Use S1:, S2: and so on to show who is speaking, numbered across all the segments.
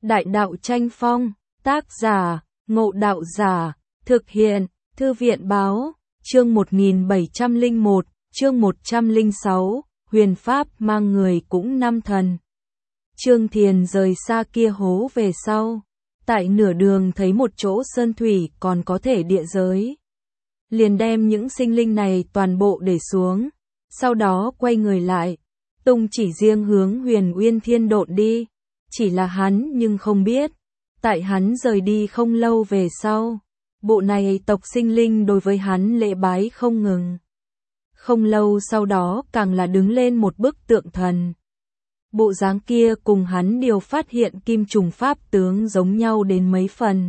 S1: Đại đạo tranh phong, tác giả, Ngộ Đạo Giả, thực hiện, Thư viện báo, chương 1701, chương 106, huyền pháp mang người cũng năm thần. Trương Thiền rời xa kia hố về sau, tại nửa đường thấy một chỗ sơn thủy còn có thể địa giới. Liền đem những sinh linh này toàn bộ để xuống, sau đó quay người lại, tung chỉ riêng hướng Huyền Uyên Thiên Độn đi. Chỉ là hắn nhưng không biết, tại hắn rời đi không lâu về sau, bộ này tộc sinh linh đối với hắn lễ bái không ngừng. Không lâu sau đó càng là đứng lên một bức tượng thần. Bộ dáng kia cùng hắn điều phát hiện kim trùng pháp tướng giống nhau đến mấy phần.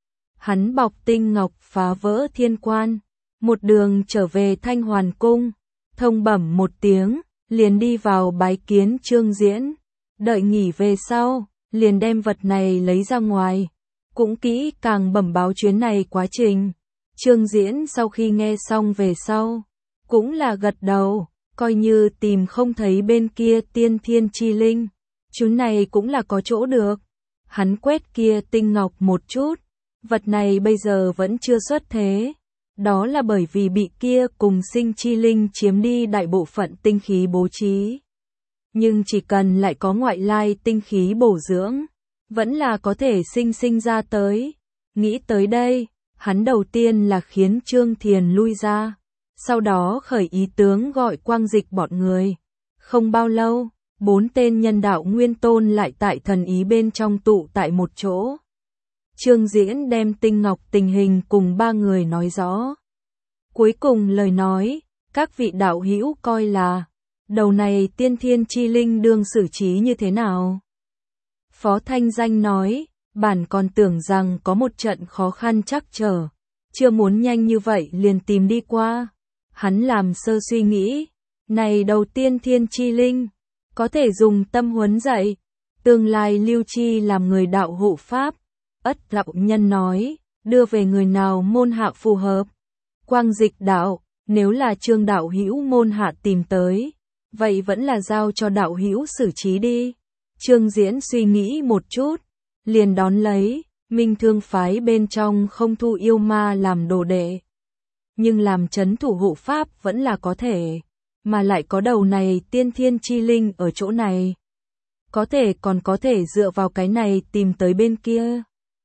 S1: Hắn bọc tinh ngọc phá vỡ thiên quan, một đường trở về Thanh Hoàn Cung, thông bẩm một tiếng, liền đi vào bái kiến Trương Diễn. Đợi nghỉ về sau, liền đem vật này lấy ra ngoài, cũng kỹ càng bẩm báo chuyến này quá trình. Trương Diễn sau khi nghe xong về sau, cũng là gật đầu, coi như tìm không thấy bên kia tiên thiên chi linh, chuyến này cũng là có chỗ được. Hắn quét kia tinh ngọc một chút, vật này bây giờ vẫn chưa xuất thế, đó là bởi vì bị kia cùng sinh chi linh chiếm đi đại bộ phận tinh khí bố trí. Nhưng chỉ cần lại có ngoại lai tinh khí bổ dưỡng, vẫn là có thể sinh ra tới. Nghĩ tới đây, hắn đầu tiên là khiến Trương Thiền lui ra, sau đó khởi ý tướng gọi Quang Dịch bọn người. Không bao lâu, 4 tên nhân đạo nguyên tôn lại tại thần ý bên trong tụ tại một chỗ. Trương Diễn đem tinh ngọc tình hình cùng 3 người nói rõ. Cuối cùng lời nói, các vị đạo hữu coi là đầu này tiên thiên chi linh đương xử trí như thế nào? Phó Thanh Danh nói, bản còn tưởng rằng có một trận khó khăn trắc trở, chưa muốn nhanh như vậy liền tìm đi qua. Hắn làm sơ suy nghĩ, này đầu tiên thiên chi linh, có thể dùng tâm huấn dạy, tương lai lưu chi làm người đạo hộ pháp. Ất đạo nhân nói, đưa về người nào môn hạ phù hợp. Quang Dịch đạo, nếu là Trương đạo hữu môn hạ tìm tới, vậy vẫn là giao cho đạo hữu xử trí đi. Trương Diễn suy nghĩ một chút, liền đón lấy, Minh Thương phái bên trong không thu yêu ma làm đồ đệ, nhưng làm trấn thủ hộ pháp vẫn là có thể, mà lại có đầu này tiên thiên chi linh ở chỗ này, có thể còn có thể dựa vào cái này tìm tới bên kia.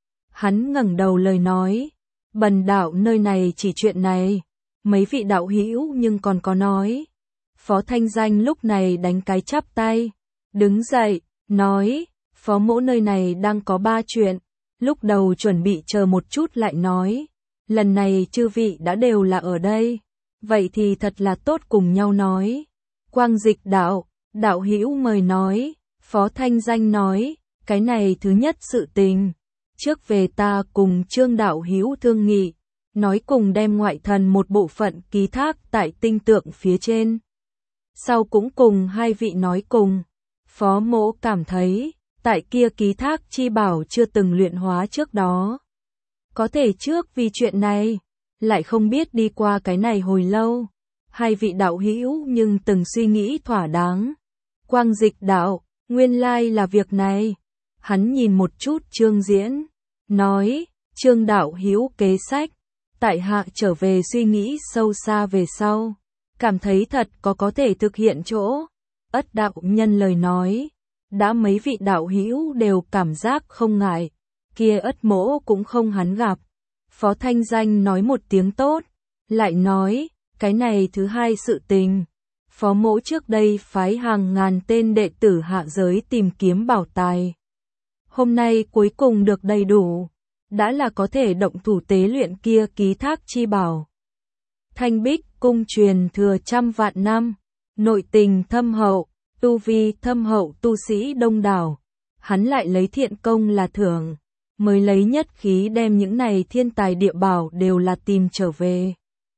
S1: Hắn ngẩng đầu lời nói, bần đạo nơi này chỉ chuyện này, mấy vị đạo hữu nhưng còn có nói. Phó Thanh Danh lúc này đánh cái chắp tay, đứng dậy, nói, phó mỗ nơi này đang có 3 chuyện, lúc đầu chuẩn bị chờ một chút lại nói, lần này chư vị đã đều là ở đây, vậy thì thật là tốt cùng nhau nói. Quang Dịch đạo, đạo hữu mời nói. Phó Thanh Danh nói, cái này thứ nhất sự tình, trước về ta cùng Trương đạo hữu thương nghị, nói cùng đem ngoại thần một bộ phận ký thác tại tinh tượng phía trên. Sau cũng cùng 2 vị nói cùng, phó mỗ cảm thấy, tại kia ký thác chi bảo chưa từng luyện hóa trước đó. Có thể trước vì chuyện này, lại không biết đi qua cái này hồi lâu. 2 vị đạo hữu nhưng từng suy nghĩ thỏa đáng. Quang Dịch đạo, nguyên lai là việc này. Hắn nhìn một chút Trương Diễn, nói, Trương đạo hữu kế sách, tại hạ trở về suy nghĩ sâu xa về sau, cảm thấy thật có thể thực hiện chỗ. Ất đạo nhân lời nói, đã mấy vị đạo hữu đều cảm giác không ngại, kia Ất mỗ cũng không hắn gặp. Phó Thanh Danh nói một tiếng tốt, lại nói, cái này thứ 2 sự tình, phó mỗ trước đây phái hàng ngàn tên đệ tử hạ giới tìm kiếm bảo tài. Hôm nay cuối cùng được đầy đủ, đã là có thể động thủ tế luyện kia ký thác chi bảo. Thanh Bích cung truyền thừa trăm vạn năm, nội tình thâm hậu, tu vi thâm hậu tu sĩ đông đảo. Hắn lại lấy thiện công là thưởng, mới lấy nhất khí đem những này thiên tài địa bảo đều là tìm trở về.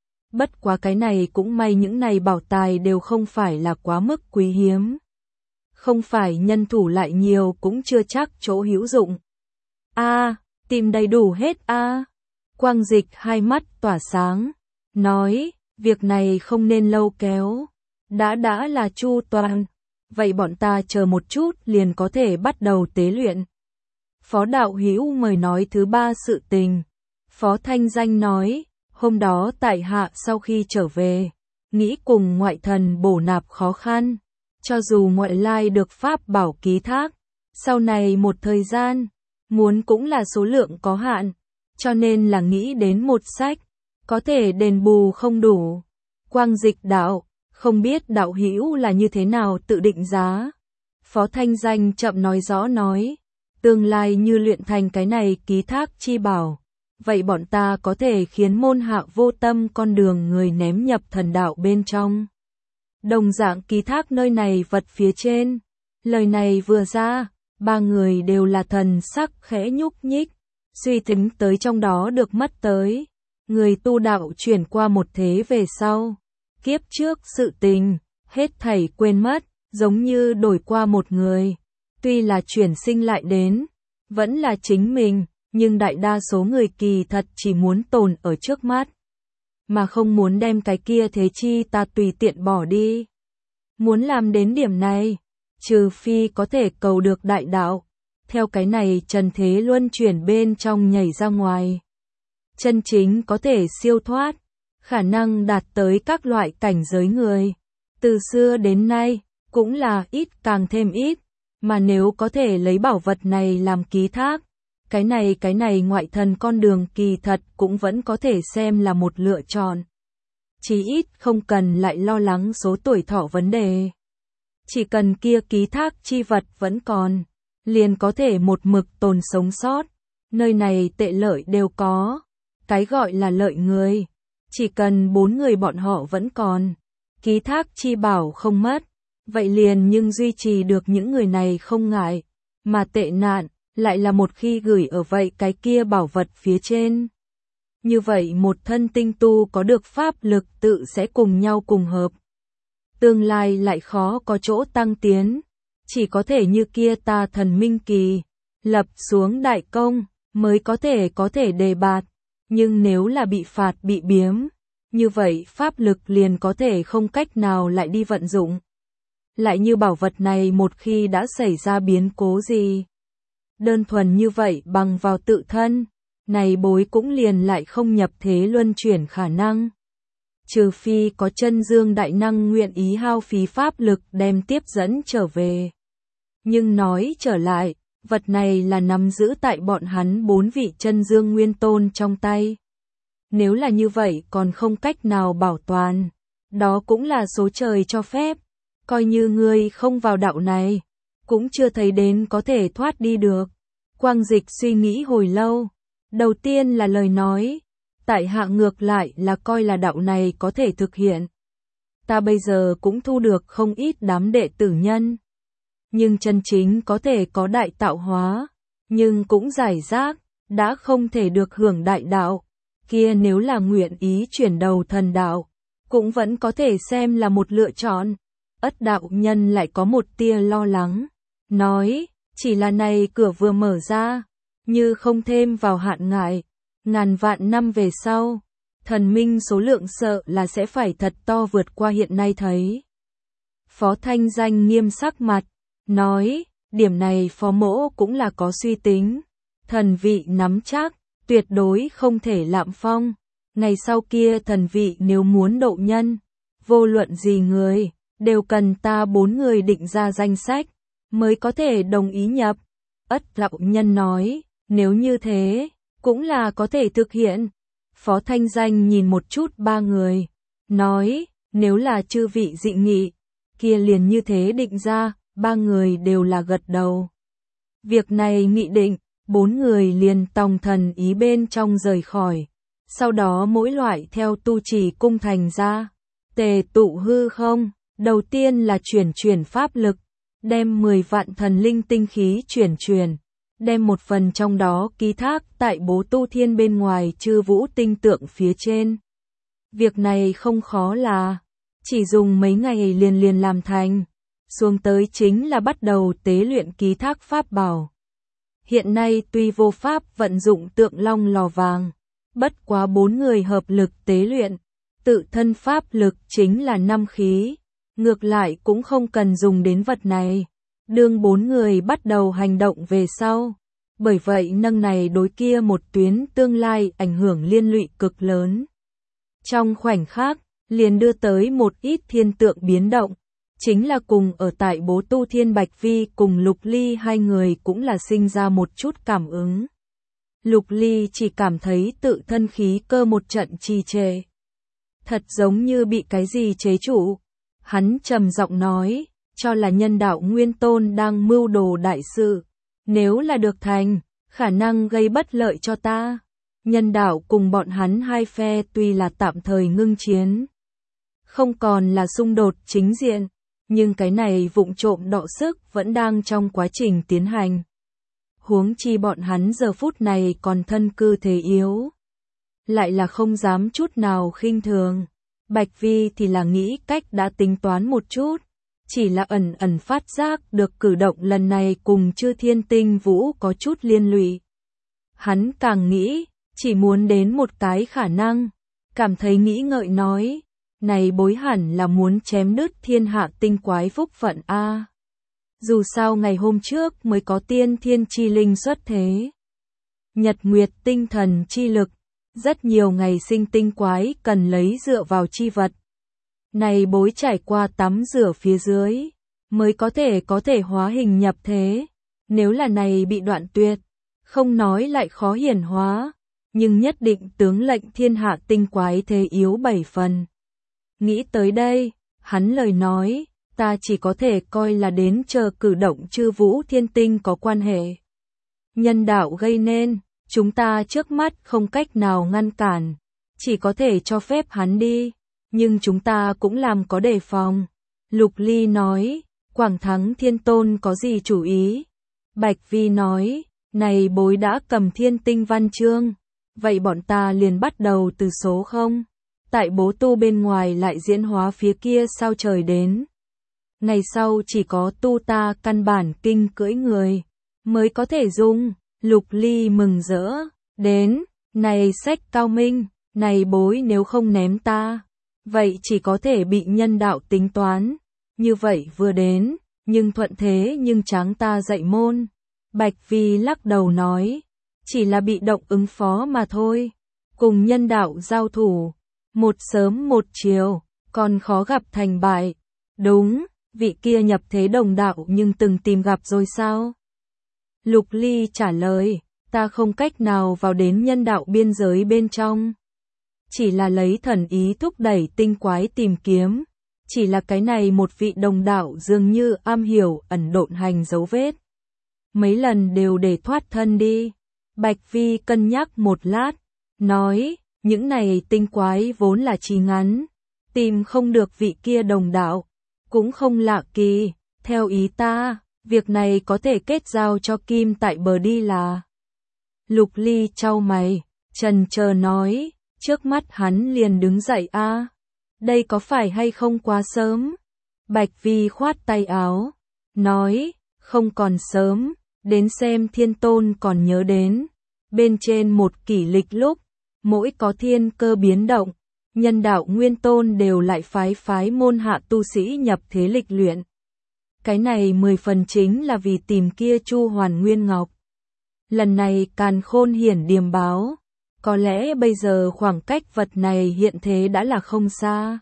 S1: Bất quá cái này cũng may những này bảo tài đều không phải là quá mức quý hiếm. Không phải nhân thủ lại nhiều cũng chưa chắc chỗ hữu dụng. Tìm đầy đủ hết Quang Dịch 2 mắt tỏa sáng, nói, việc này không nên lâu kéo, đã là chu toàn, vậy bọn ta chờ một chút liền có thể bắt đầu tế luyện. Phó đạo hữu mời nói thứ ba sự tình. Phó Thanh Danh nói, hôm đó tại hạ sau khi trở về, nghĩ cùng ngoại thần bổ nạp khó khăn, cho dù ngoại lai được pháp bảo ký thác, sau này một thời gian, muốn cũng là số lượng có hạn, cho nên là nghĩ đến một sách, có thể đền bù không đủ. Quang Dịch đạo, không biết đạo hữu là như thế nào tự định giá. Phó Thanh Danh chậm nói rõ nói, tương lai như luyện thành cái này ký thác chi bảo, vậy bọn ta có thể khiến môn hạ vô tâm con đường người ném nhập thần đạo bên trong. Đồng dạng ký thác nơi này vật phía trên. Lời này vừa ra, ba người đều là thần sắc khẽ nhúc nhích, suy tính tới trong đó được mất tới. Người tu đạo chuyển qua một thế về sau, kiếp trước sự tình, hết thảy quên mất, giống như đổi qua một người. Tuy là chuyển sinh lại đến, vẫn là chính mình, nhưng đại đa số người kỳ thật chỉ muốn tồn ở trước mắt, mà không muốn đem cái kia thế chi ta tùy tiện bỏ đi. Muốn làm đến điểm này, trừ phi có thể cầu được đại đạo, theo cái này trần thế luân chuyển bên trong nhảy ra ngoài. Chân chính có thể siêu thoát, khả năng đạt tới các loại cảnh giới người. Từ xưa đến nay, cũng là ít càng thêm ít, mà nếu có thể lấy bảo vật này làm ký thác, cái này ngoại thần con đường kỳ thật cũng vẫn có thể xem là một lựa chọn. Chí ít không cần lại lo lắng số tuổi thọ vấn đề. Chỉ cần kia ký thác chi vật vẫn còn, liền có thể một mực tồn sống sót. Nơi này tệ lợi đều có. Cái gọi là lợi người, chỉ cần 4 người bọn họ vẫn còn, ký thác chi bảo không mất, vậy liền nhưng duy trì được những người này không ngại, mà tệ nạn lại là một khi gửi ở vậy cái kia bảo vật phía trên. Như vậy một thân tinh tu có được pháp lực tự sẽ cùng nhau cùng hợp. Tương lai lại khó có chỗ tăng tiến, chỉ có thể như kia ta thần minh kỳ, lập xuống đại công, mới có thể đề bạt. Nhưng nếu là bị phạt bị biếm, như vậy pháp lực liền có thể không cách nào lại đi vận dụng. Lại như bảo vật này một khi đã xảy ra biến cố gì, đơn thuần như vậy bằng vào tự thân, này bối cũng liền lại không nhập thế luân chuyển khả năng. Trừ phi có chân dương đại năng nguyện ý hao phí pháp lực đem tiếp dẫn trở về. Nhưng nói trở lại, vật này là nắm giữ tại bọn hắn 4 vị chân dương nguyên tôn trong tay. Nếu là như vậy còn không cách nào bảo toàn, đó cũng là số trời cho phép. Coi như ngươi không vào đạo này, cũng chưa thấy đến có thể thoát đi được. Quang Dịch suy nghĩ hồi lâu. Đầu tiên là lời nói, tại hạ ngược lại là coi là đạo này có thể thực hiện. Ta bây giờ cũng thu được không ít đám đệ tử nhân. Nhưng chân chính có thể có đại tạo hóa, nhưng cũng giải rác, đã không thể được hưởng đại đạo. Kia nếu là nguyện ý chuyển đầu thần đạo, cũng vẫn có thể xem là một lựa chọn. Ất đạo nhân lại có một tia lo lắng, nói, chỉ là này cửa vừa mở ra, như không thêm vào hạn ngại, ngàn vạn năm về sau, thần minh số lượng sợ là sẽ phải thật to vượt qua hiện nay thấy. Phó Thanh Danh nghiêm sắc mặt, nói, điểm này phó mỗ cũng là có suy tính, thần vị nắm chắc, tuyệt đối không thể lạm phong, ngày sau kia thần vị nếu muốn độ nhân, vô luận gì người, đều cần ta 4 người định ra danh sách, mới có thể đồng ý nhập. Ất đạo nhân nói, nếu như thế, cũng là có thể thực hiện. Phó Thanh Danh nhìn một chút 3 người, nói, nếu là chư vị dị nghị, kia liền như thế định ra, 3 người đều là gật đầu. Việc này nghị định, 4 người liền tòng thần ý bên trong rời khỏi, sau đó mỗi loại theo tu trì cung thành ra, tề tụ hư không, đầu tiên là chuyển pháp lực, đem 10 vạn thần linh tinh khí chuyển, đem một phần trong đó ký thác tại bố tu thiên bên ngoài chư vũ tinh tượng phía trên. Việc này không khó là, chỉ dùng mấy ngày liền làm thành, xuống tới chính là bắt đầu tế luyện ký thác pháp bảo. Hiện nay tuy vô pháp vận dụng tượng long lò vàng, bất quá 4 người hợp lực tế luyện, tự thân pháp lực chính là 5 khí, ngược lại cũng không cần dùng đến vật này. Đương 4 người bắt đầu hành động về sau, bởi vậy nâng này đối kia một tuyến tương lai ảnh hưởng liên lụy cực lớn. Trong khoảnh khắc, liền đưa tới một ít thiên tượng biến động, chính là cùng ở tại bố tu Thiên Bạch Vi cùng Lục Ly hai người cũng là sinh ra một chút cảm ứng. Lục Ly chỉ cảm thấy tự thân khí cơ một trận trì trệ. Thật giống như bị cái gì chế trụ. Hắn trầm giọng nói, cho là nhân đạo Nguyên Tôn đang mưu đồ đại sự. Nếu là được thành, khả năng gây bất lợi cho ta. Nhân đạo cùng bọn hắn hai phe tuy là tạm thời ngưng chiến, không còn là xung đột chính diện, nhưng cái này vụng trộm đọ sức vẫn đang trong quá trình tiến hành. Huống chi bọn hắn giờ phút này còn thân cư thế yếu, lại là không dám chút nào khinh thường. Bạch Vi thì là nghĩ cách đã tính toán một chút, chỉ là ẩn ẩn phát giác được cử động lần này cùng Chư Thiên Tinh Vũ có chút liên lụy. Hắn càng nghĩ, chỉ muốn đến một cái khả năng, cảm thấy nghĩ ngợi nói, này bối hẳn là muốn chém đứt thiên hạ tinh quái phúc phận a. Dù sao ngày hôm trước mới có tiên thiên chi linh xuất thế. Nhật nguyệt tinh thần chi lực, rất nhiều ngày sinh tinh quái cần lấy dựa vào chi vật. Này bối trải qua tắm rửa phía dưới, mới có thể hóa hình nhập thế. Nếu là này bị đoạn tuyệt, không nói lại khó hiển hóa, nhưng nhất định tướng lệnh thiên hạ tinh quái thế yếu 7 phần. Nghĩ tới đây, hắn lời nói, ta chỉ có thể coi là đến chờ cử động Chư Vũ Thiên Tinh có quan hệ. Nhân đạo gây nên, chúng ta trước mắt không cách nào ngăn cản, chỉ có thể cho phép hắn đi, nhưng chúng ta cũng làm có đề phòng. Lục Ly nói, Quảng Thắng Thiên Tôn có gì chủ ý? Bạch Vi nói, này bối đã cầm Thiên Tinh văn chương, vậy bọn ta liền bắt đầu từ số 0. Tại bố tu bên ngoài lại diễn hóa phía kia sao trời đến. Ngày sau chỉ có tu ta căn bản kinh cưỡi người, mới có thể dùng. Lục Ly mừng rỡ, đến, này sách cao minh, này bối nếu không ném ta, vậy chỉ có thể bị nhân đạo tính toán. Như vậy vừa đến, nhưng thuận thế nhưng tráng ta dạy môn. Bạch Vi lắc đầu nói, chỉ là bị động ứng phó mà thôi, cùng nhân đạo giao thủ. Một sớm một chiều, còn khó gặp thành bại. Đúng, vị kia nhập thế đồng đạo nhưng từng tìm gặp rồi sao? Lục Ly trả lời, ta không cách nào vào đến nhân đạo biên giới bên trong. Chỉ là lấy thần ý thúc đẩy tinh quái tìm kiếm. Chỉ là cái này một vị đồng đạo dường như am hiểu ẩn độn hành dấu vết. Mấy lần đều để thoát thân đi. Bạch Vi cân nhắc một lát, nói, những này tinh quái vốn là trí ngắn, tìm không được vị kia đồng đạo, cũng không lạ kỳ, theo ý ta, việc này có thể kết giao cho Kim tại bờ đi là. Lục Ly chau mày, chần chờ nói, trước mắt hắn liền đứng dậy a, đây có phải hay không quá sớm? Bạch Vi khoát tay áo, nói, không còn sớm, đến xem Thiên Tôn còn nhớ đến, bên trên một kỷ lịch lúc, mỗi có thiên cơ biến động, nhân đạo Nguyên Tôn đều lại phái môn hạ tu sĩ nhập thế lịch luyện. Cái này 10 phần chính là vì tìm kia Chu Hoàn Nguyên Ngọc. Lần này Càn Khôn hiển điềm báo, có lẽ bây giờ khoảng cách vật này hiện thế đã là không xa.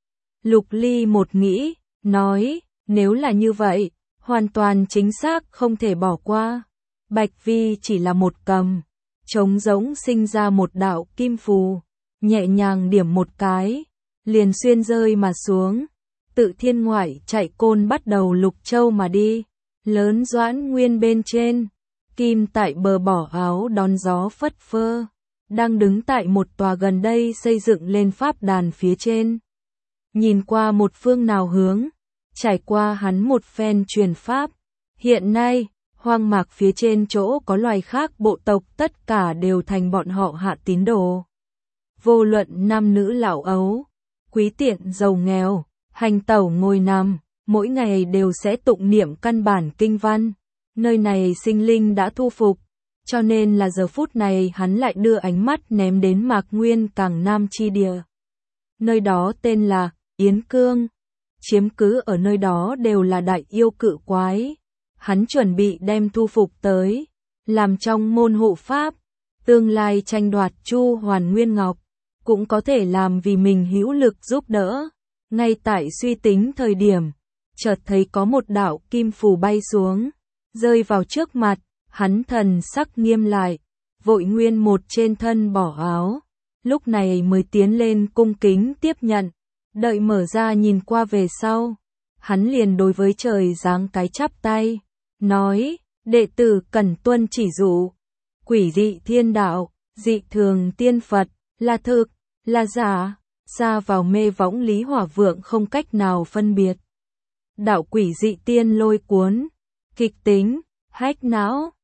S1: Lục Ly một nghĩ, nói, nếu là như vậy, hoàn toàn chính xác không thể bỏ qua. Bạch Vi chỉ là một cầm, trống rỗng sinh ra một đạo kim phù, nhẹ nhàng điểm một cái, liền xuyên rơi mà xuống. Tự thiên ngoại chạy côn bắt đầu Lục Châu mà đi, lớn Doãn Nguyên bên trên, Kim tại bờ bỏ áo đón gió phất phơ, đang đứng tại một tòa gần đây xây dựng lên pháp đàn phía trên. Nhìn qua một phương nào hướng, trải qua hắn một phen truyền pháp, hiện nay, hoang mạc phía trên chỗ có loài khác bộ tộc tất cả đều thành bọn họ hạ tín đồ. Vô luận nam nữ lão ấu, quý tiện giàu nghèo, hành tẩu ngồi nằm, mỗi ngày đều sẽ tụng niệm căn bản kinh văn. Nơi này sinh linh đã thu phục, cho nên là giờ phút này hắn lại đưa ánh mắt ném đến Mạc Nguyên Cảng Nam chi địa. Nơi đó tên là Yến Cương, chiếm cứ ở nơi đó đều là đại yêu cự quái. Hắn chuẩn bị đem thu phục tới, làm trong môn hộ pháp, tương lai tranh đoạt Chu Hoàn Nguyên Ngọc, cũng có thể làm vì mình hữu lực giúp đỡ. Ngay tại suy tính thời điểm, chợt thấy có một đạo kim phù bay xuống, rơi vào trước mặt, hắn thần sắc nghiêm lại, vội nguyên một trên thân bỏ áo, lúc này mới tiến lên cung kính tiếp nhận, đợi mở ra nhìn qua về sau, hắn liền đối với trời giáng cái chắp tay, nói, đệ tử cần tuân chỉ dụ, quỷ dị thiên đạo, dị thường tiên Phật, là thực, là giả, xa vào mê võng Lý Hỏa Vượng không cách nào phân biệt. Đạo quỷ dị tiên lôi cuốn, kịch tính, hách não,